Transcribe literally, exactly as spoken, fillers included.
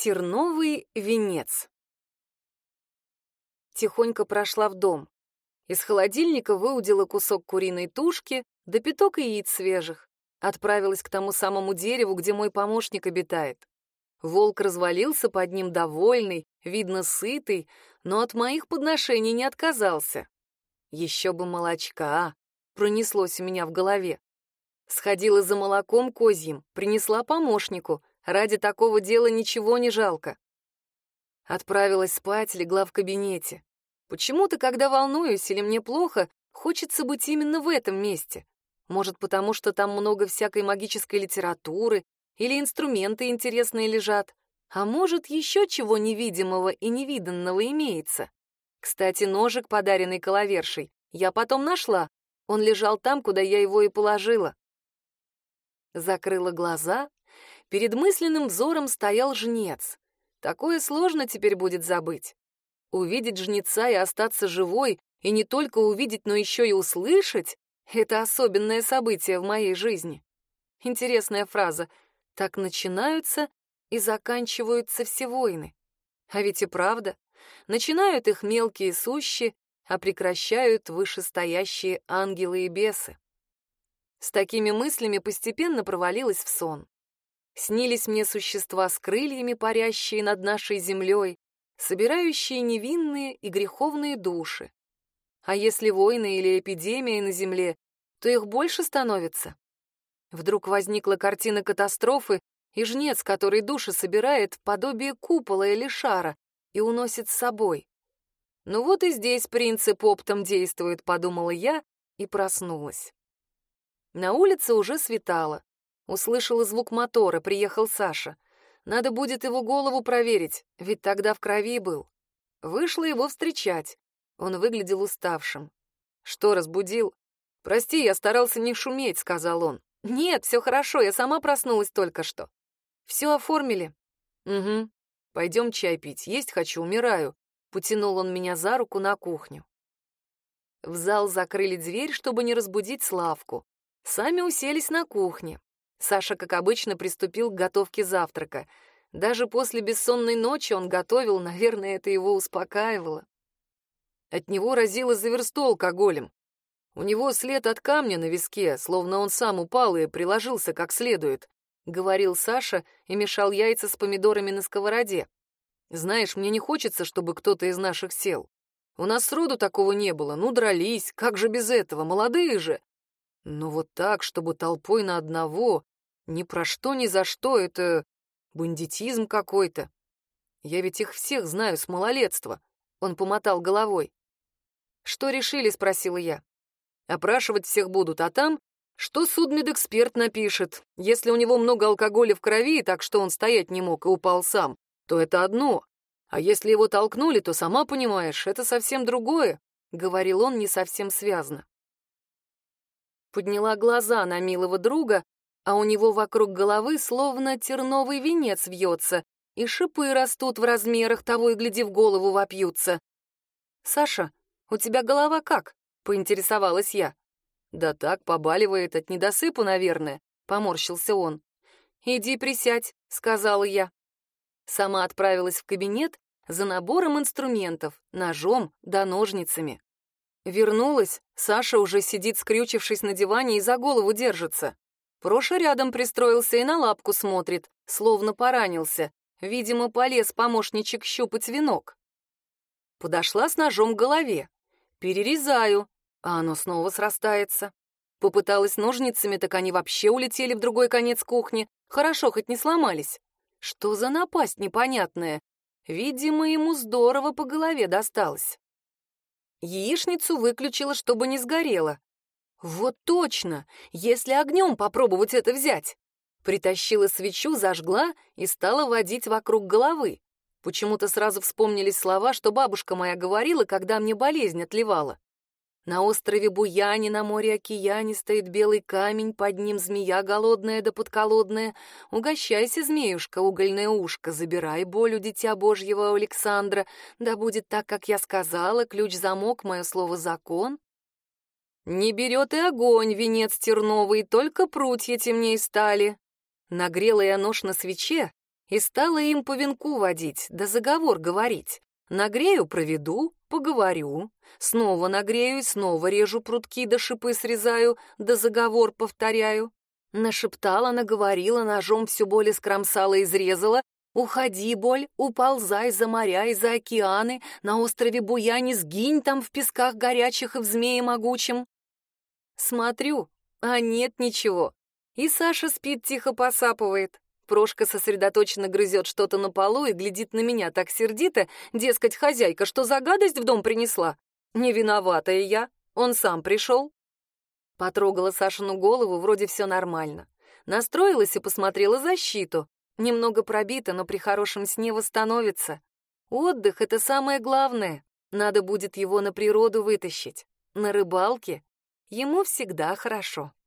Терновый венец. Тихонько прошла в дом. Из холодильника выудила кусок куриной тушки да пяток яиц свежих. Отправилась к тому самому дереву, где мой помощник обитает. Волк развалился под ним довольный, видно, сытый, но от моих подношений не отказался. Еще бы молочка, пронеслось у меня в голове. Сходила за молоком козьим, принесла помощнику. Ради такого дела ничего не жалко. Отправилась спать, легла в кабинете. Почему-то, когда волнуюсь или мне плохо, хочется быть именно в этом месте. Может, потому что там много всякой магической литературы или инструменты интересные лежат. А может, еще чего невидимого и невиданного имеется. Кстати, ножик, подаренный коловершей, я потом нашла. Он лежал там, куда я его и положила. Закрыла глаза. Перед мысленным взором стоял жнец. Такое сложно теперь будет забыть. Увидеть жнеца и остаться живой, и не только увидеть, но еще и услышать — это особенное событие в моей жизни. Интересная фраза. Так начинаются и заканчиваются все войны. А ведь и правда. Начинают их мелкие сущи, а прекращают вышестоящие ангелы и бесы. С такими мыслями постепенно провалилась в сон. Снились мне существа с крыльями, парящие над нашей землей, собирающие невинные и греховные души. А если войны или эпидемия на земле, то их больше становится. Вдруг возникла картина катастрофы, и жнец, который души собирает, в подобие купола или шара и уносит с собой. Ну вот и здесь принцип оптом действует, подумала я и проснулась. На улице уже светало. Услышала звук мотора, приехал Саша. Надо будет его голову проверить, ведь тогда в крови был. Вышла его встречать. Он выглядел уставшим. Что, разбудил? «Прости, я старался не шуметь», — сказал он. «Нет, все хорошо, я сама проснулась только что». «Все оформили?» «Угу. Пойдем чай пить. Есть хочу, умираю». Потянул он меня за руку на кухню. В зал закрыли дверь, чтобы не разбудить Славку. Сами уселись на кухне. Саша, как обычно, приступил к готовке завтрака. Даже после бессонной ночи он готовил, наверное, это его успокаивало. От него разило за версту алкоголем. У него след от камня на виске, словно он сам упал и приложился как следует, — говорил Саша и мешал яйца с помидорами на сковороде. Знаешь, мне не хочется, чтобы кто-то из наших сел. У нас сроду такого не было, ну дрались, как же без этого, молодые же. Но вот так, чтобы толпой на одного, ни про что, ни за что, это бандитизм какой-то. Я ведь их всех знаю с малолетства. Он помотал головой. «Что решили?» — спросила я. «Опрашивать всех будут, а там, что судмедэксперт напишет. Если у него много алкоголя в крови, так что он стоять не мог и упал сам, то это одно. А если его толкнули, то, сама понимаешь, это совсем другое», — говорил он не совсем связно. Подняла глаза на милого друга, а у него вокруг головы словно терновый венец вьется, и шипы растут в размерах, того и гляди, в голову вопьются. «Саша, у тебя голова как?» — поинтересовалась я. «Да так, побаливает от недосыпа, наверное», — поморщился он. «Иди присядь», — сказала я. Сама отправилась в кабинет за набором инструментов, ножом да ножницами. Вернулась, Саша уже сидит, скрючившись на диване, и за голову держится. Проша рядом пристроился и на лапку смотрит, словно поранился. Видимо, полез помощничек щупать венок. Подошла с ножом к голове. Перерезаю, а оно снова срастается. Попыталась ножницами, так они вообще улетели в другой конец кухни. Хорошо, хоть не сломались. Что за напасть непонятная? Видимо, ему здорово по голове досталось. Яичницу выключила, чтобы не сгорела. Вот точно, если огнем попробовать это взять. Притащила свечу, зажгла и стала водить вокруг головы. Почему-то сразу вспомнились слова, что бабушка моя говорила, когда мне болезнь отливала. На острове Буяне, на море Океане стоит белый камень, под ним змея голодная да подколодная. Угощайся, змеюшка, угольное ушко, забирай боль у дитя Божьего Александра. Да будет так, как я сказала, ключ-замок, мое слово закон. Не берет и огонь, венец терновый, только прутья темней стали. Нагрела я нож на свече, и стала им по венку водить, да заговор говорить. Нагрею, проведу, поговорю, снова нагрею и снова режу прутки, да шипы срезаю, да заговор повторяю. Нашептала, наговорила, ножом всю боль искромсала, изрезала. Уходи, боль, уползай за моря и за океаны, на острове Буяне сгинь там в песках горячих и в змее могучем. Смотрю, а нет ничего. И Саша спит, тихо посапывает. Прошка сосредоточенно грызет что-то на полу и глядит на меня так сердито, дескать, хозяйка, что за гадость в дом принесла? Не виноватая я, он сам пришел. Потрогала Сашину голову, вроде все нормально. Настроилась и посмотрела защиту. Немного пробита, но при хорошем сне восстановится. Отдых — это самое главное. Надо будет его на природу вытащить. На рыбалке ему всегда хорошо.